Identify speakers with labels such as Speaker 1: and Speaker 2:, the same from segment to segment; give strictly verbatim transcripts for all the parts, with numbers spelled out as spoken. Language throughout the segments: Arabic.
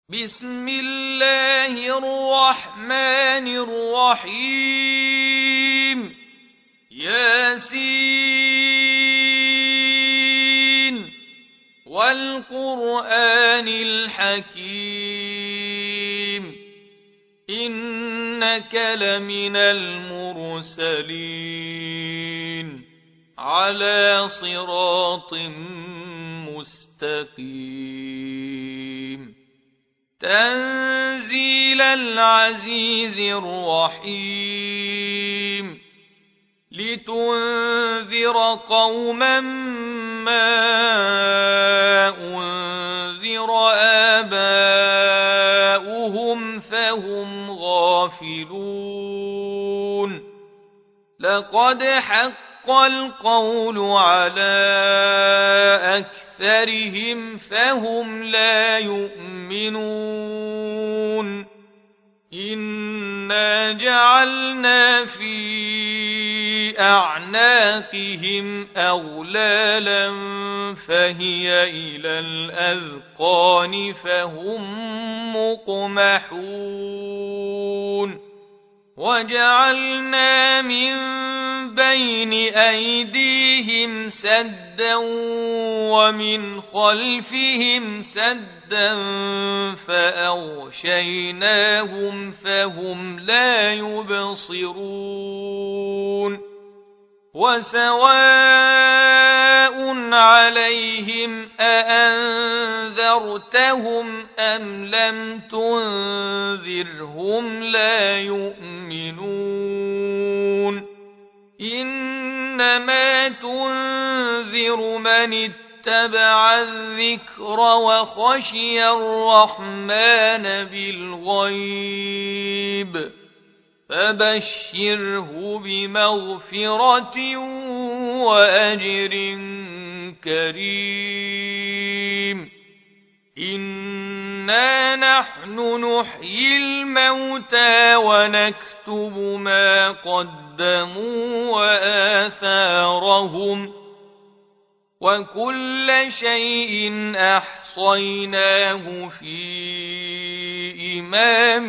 Speaker 1: بسم الله الرحمن الرحيم ياسين والقرآن الحكيم إنك لمن المرسلين على صراط مستقيم تنزيل العزيز الرحيم لتنذر قوما ما أنذر آباؤهم فهم غافلون لقد حق القول على أكثرهم فهم لا يؤمنون إنا جعلنا في أعناقهم أغلالا فهي إلى الأذقان فهم مقمحون وجعلنا من بين أيديهم سدا ومن خلفهم سدا فأغشيناهم فهم لا يبصرون وسواء عليهم أأنذرتهم أم لم تنذرهم لا يؤمنون إنما تنذر من اتبع الذكر وخشي الرحمن بالغيب فبشره بمغفرة وأجر كريم إنا نحن نحيي الموتى ونكتب ما قدموا وآثارهم وكل شيء أحصيناه في إمام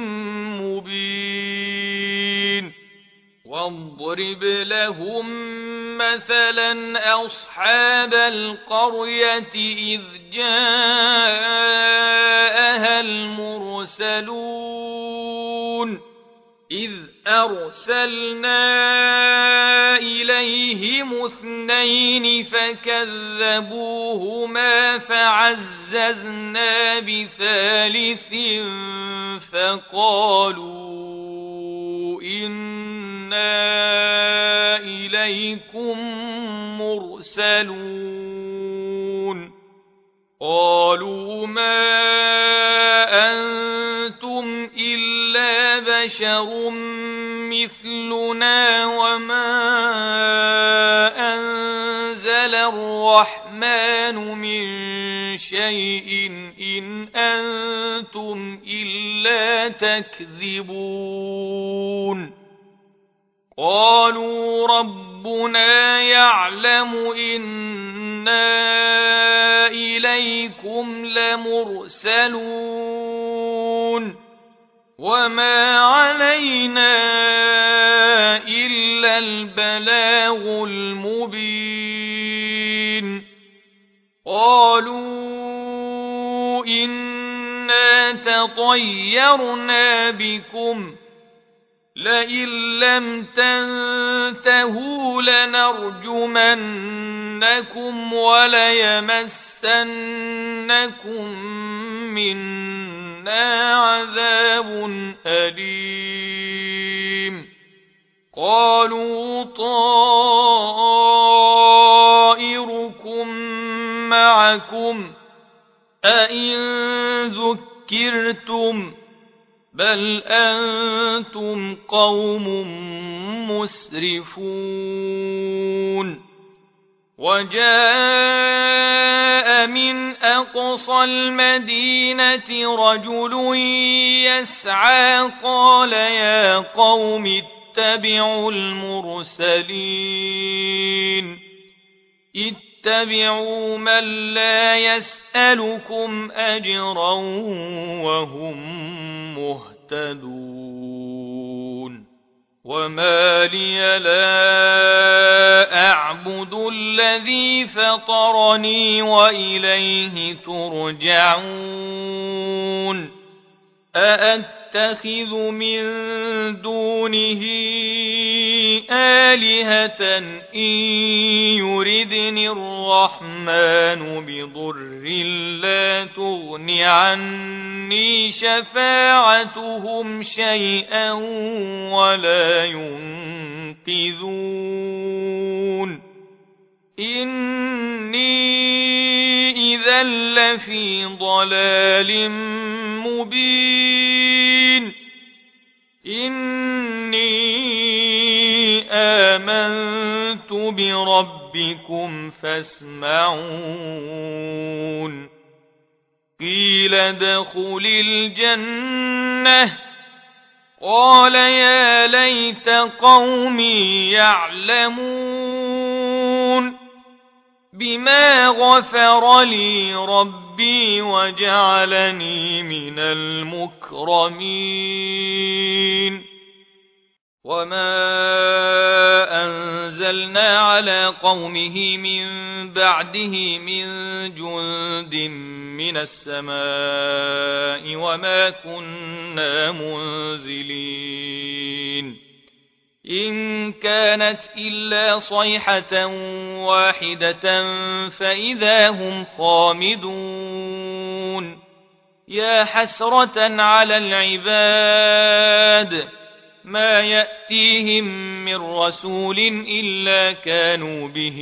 Speaker 1: مبين واضرب لهم مثلا أصحاب القرية إذ جاءها المرسلون إذ أرسلنا إليهم اثنين فكذبوهما فعززنا بثالث فقالوا إنا إليكم مرسلون قالوا ما أنتم إلا بشر مثلنا وما أنزل الرحمن من شيء إن أنتم إلا تكذبون قالوا ربنا يعلم إنا إليكم لمرسلون وما علينا إلا البلاغ المبين قالوا إنا تطيرنا بكم لئن لم تنتهوا لنرجمنكم وليمسنكم منا عذاب أليم قالوا طائركم معكم أئن ذكرتم بل أنتم قوم مسرفون وجاء من أقصى المدينة رجل يسعى قال يا قوم اتبعوا المرسلين اتبعوا من لا يسألكم أجرا وهم مهتدون وما لي لا أعبد الذي فطرني وإليه ترجعون أأتخذ من دونه آلهة إن يردني الرحمن بضر لا تغن عني شفاعتهم شيئا ولا ينقذون إني إذا لفي ضلال مبين إني آمنت بربكم فاسمعون قيل ادخل الجنة قال يا ليت قومي يعلمون بما غفر لي ربي وجعلني من المكرمين وما أنزلنا على قومه من بعده من جند من السماء وما كنا منزلين إن كانت إلا صيحة واحدة فإذا هم خامدون يا حسرة على العباد ما يأتيهم من رسول إلا كانوا به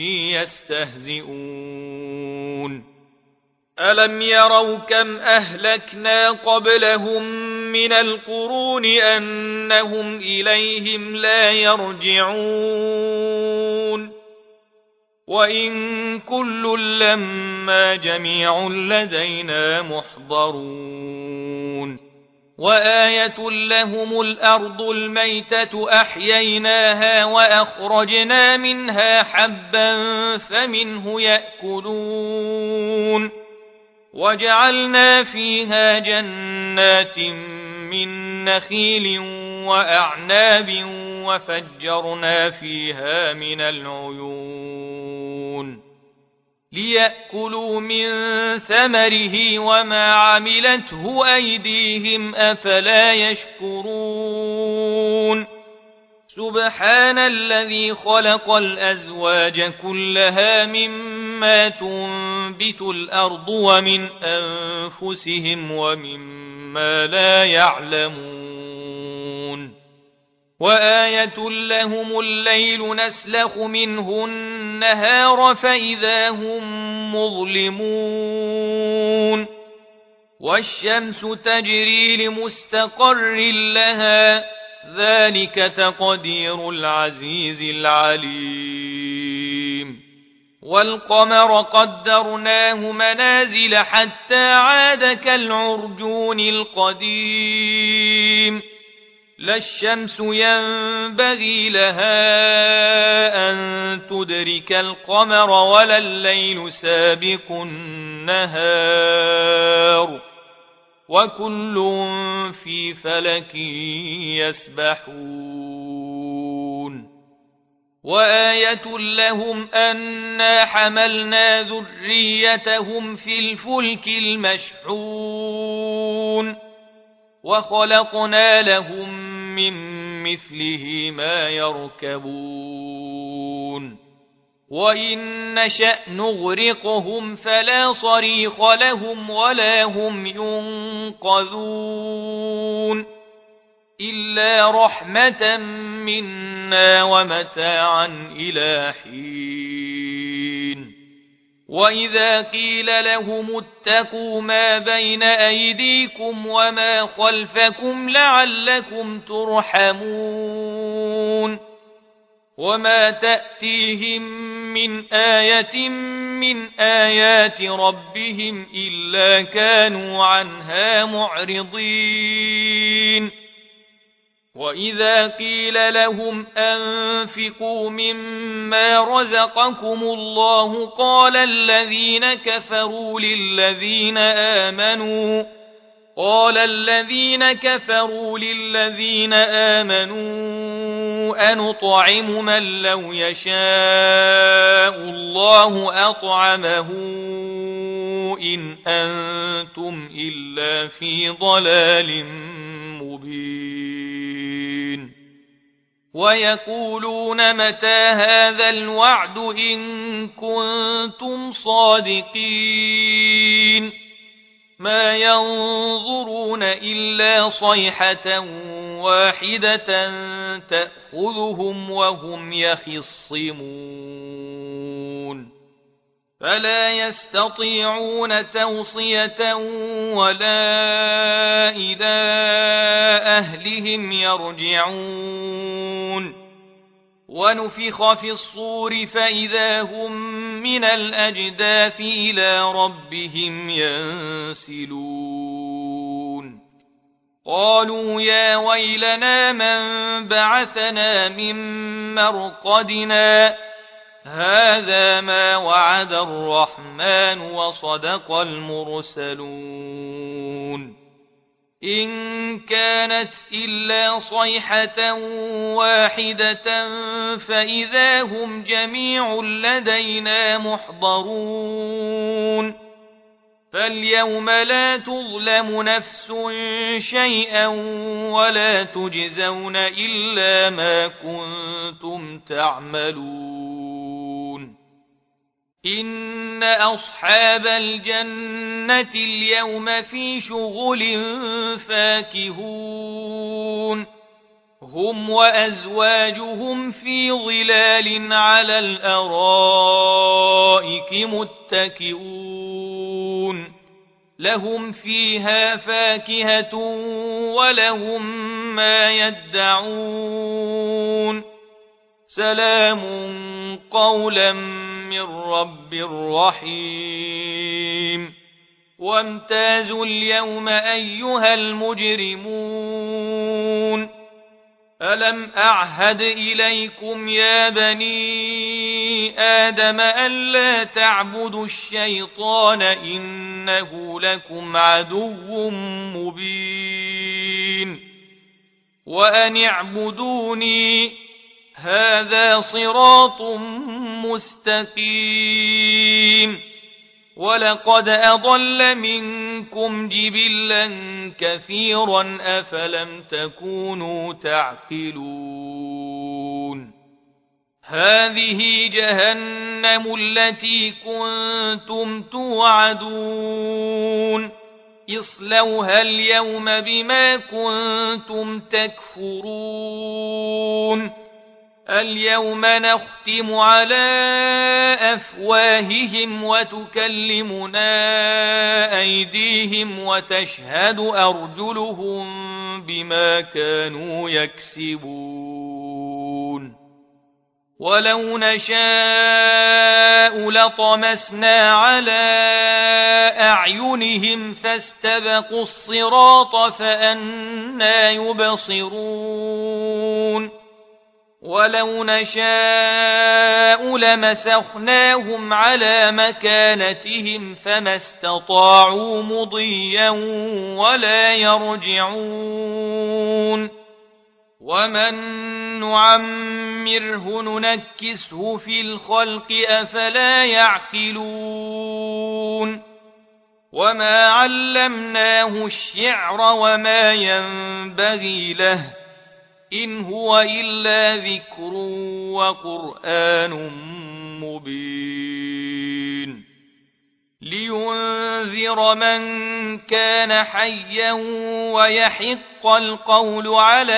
Speaker 1: يستهزئون ألم يروا كم أهلكنا قبلهم من القرون أنهم إليهم لا يرجعون وإن كل لما جميع لدينا محضرون وآية لهم الأرض الميتة أحييناها وأخرجنا منها حبا فمنه يأكلون وجعلنا فيها جنات من نخيل وأعناب وفجرنا فيها من العيون ليأكلوا من ثمره وما عملته أيديهم أفلا يشكرون سبحان الذي خلق الأزواج كلها مما تنبت الأرض ومن أنفسهم ومما لا يعلمون وآية لهم الليل نسلخ منه النهار فإذا هم مظلمون والشمس تجري لمستقر لها ذلك تقدير العزيز العليم والقمر قدرناه منازل حتى عاد كالعرجون القديم لا الشمس ينبغي لها أن تدرك القمر ولا الليل سابق النهار وكل في فلك يسبحون وآية لهم أنا حملنا ذريتهم في الفلك المشحون وخلقنا لهم من مثله ما يركبون وإن نشأ نغرقهم فلا صريخ لهم ولا هم ينقذون إلا رحمة منا ومتاعا إلى حين وإذا قيل لهم اتقوا ما بين أيديكم وما خلفكم لعلكم ترحمون وما تأتيهم من آية من آيات ربهم إلا كانوا عنها معرضين وإذا قيل لهم أنفقوا مما رزقكم الله قال الذين كفروا للذين آمنوا قال الذين كفروا للذين آمنوا أنطعم من لو يشاء الله أطعمه إن أنتم إلا في ضلال مبين ويقولون متى هذا الوعد إن كنتم صادقين ما ينظرون إلا صيحة واحدة تأخذهم وهم يخصمون فلا يستطيعون توصية ولا إلى أهلهم يرجعون ونفخ في الصور فإذا هم من الأجداث إلى ربهم ينسلون قالوا يا ويلنا من بعثنا من مرقدنا هذا ما وعد الرحمن وصدق المرسلون إن كانت إلا صيحة واحدة فإذا هم جميع لدينا محضرون فاليوم لا تظلم نفس شيئا ولا تجزون إلا ما كنتم تعملون إن أصحاب الجنة اليوم في شغل فاكهون هم وأزواجهم في ظلال على الأرائك متكئون لهم فيها فاكهة ولهم ما يدعون سلام قولا من رب رحيم وامتازوا اليوم أيها المجرمون ألم أعهد إليكم يا بني آدم ألا تعبدوا الشيطان إنه لكم عدو مبين وأن اعبدوني هذا صراط مستقيم ولقد أضل منكم جبلا كثيرا أفلم تكونوا تعقلون هذه جهنم التي كنتم توعدون اصلوها اليوم بما كنتم تكفرون اليوم نختم على أفواههم وتكلمنا أيديهم وتشهد أرجلهم بما كانوا يكسبون ولو نشاء لطمسنا على أعينهم فاستبقوا الصراط فأنى يبصرون ولو نشاء لمسخناهم على مكانتهم فما استطاعوا مضيا ولا يرجعون ومن نعمره ننكسه في الخلق أفلا يعقلون وما علمناه الشعر وما ينبغي له إن هو إلا ذكر وقرآن مبين لينذر من كان حيا ويحق القول على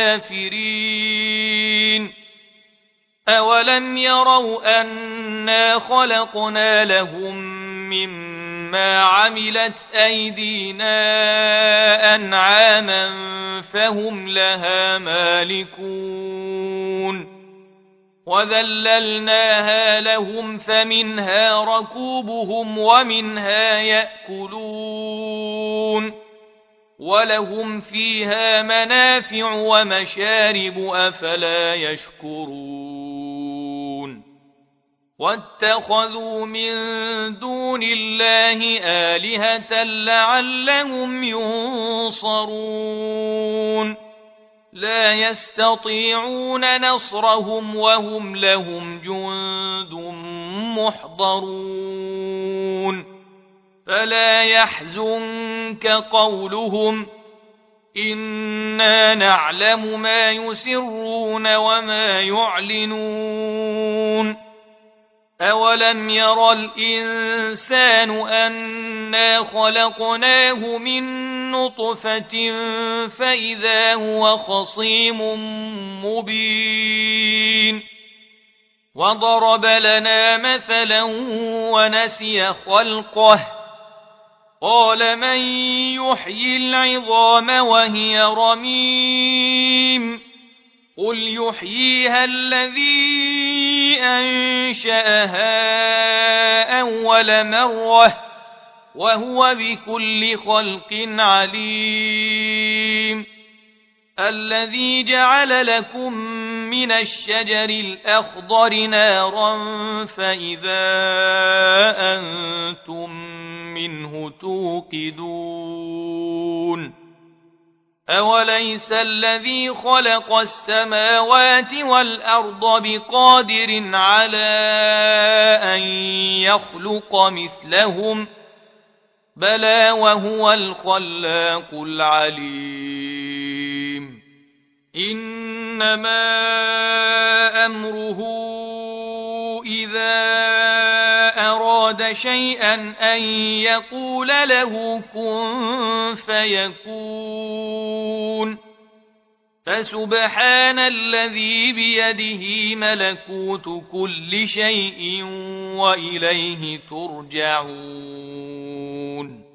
Speaker 1: الكافرين أولم يروا أنا خلقنا لهم مما عملت أيدينا أنعاما فهم لها مالكون وذللناها لهم فمنها ركوبهم ومنها يأكلون ولهم فيها منافع ومشارب أفلا يشكرون واتخذوا من دون الله آلهة لعلهم ينصرون لا يستطيعون نصرهم وهم لهم جند محضرون فلا يحزنك قولهم إنا نعلم ما يسرون وما يعلنون أولم ير الإنسان أنا خلقناه من نطفة فإذا هو خصيم مبين وضرب لنا مثلا ونسي خلقه قال من يحيي العظام وهي رميم قل يحييها الذي أنشأها أول مرة وهو بكل خلق عليم الذي جعل لكم من الشجر الأخضر نارا فإذا أنتم منه توقدون أوليس الذي خلق السماوات والأرض بقادر على أن يخلق مثلهم بلى وهو الخلاق العليم إنما أمره إذا أراد شيئا أن يقول له كن فيكون فسبحان الذي بيده ملكوت كل شيء وإليه ترجعون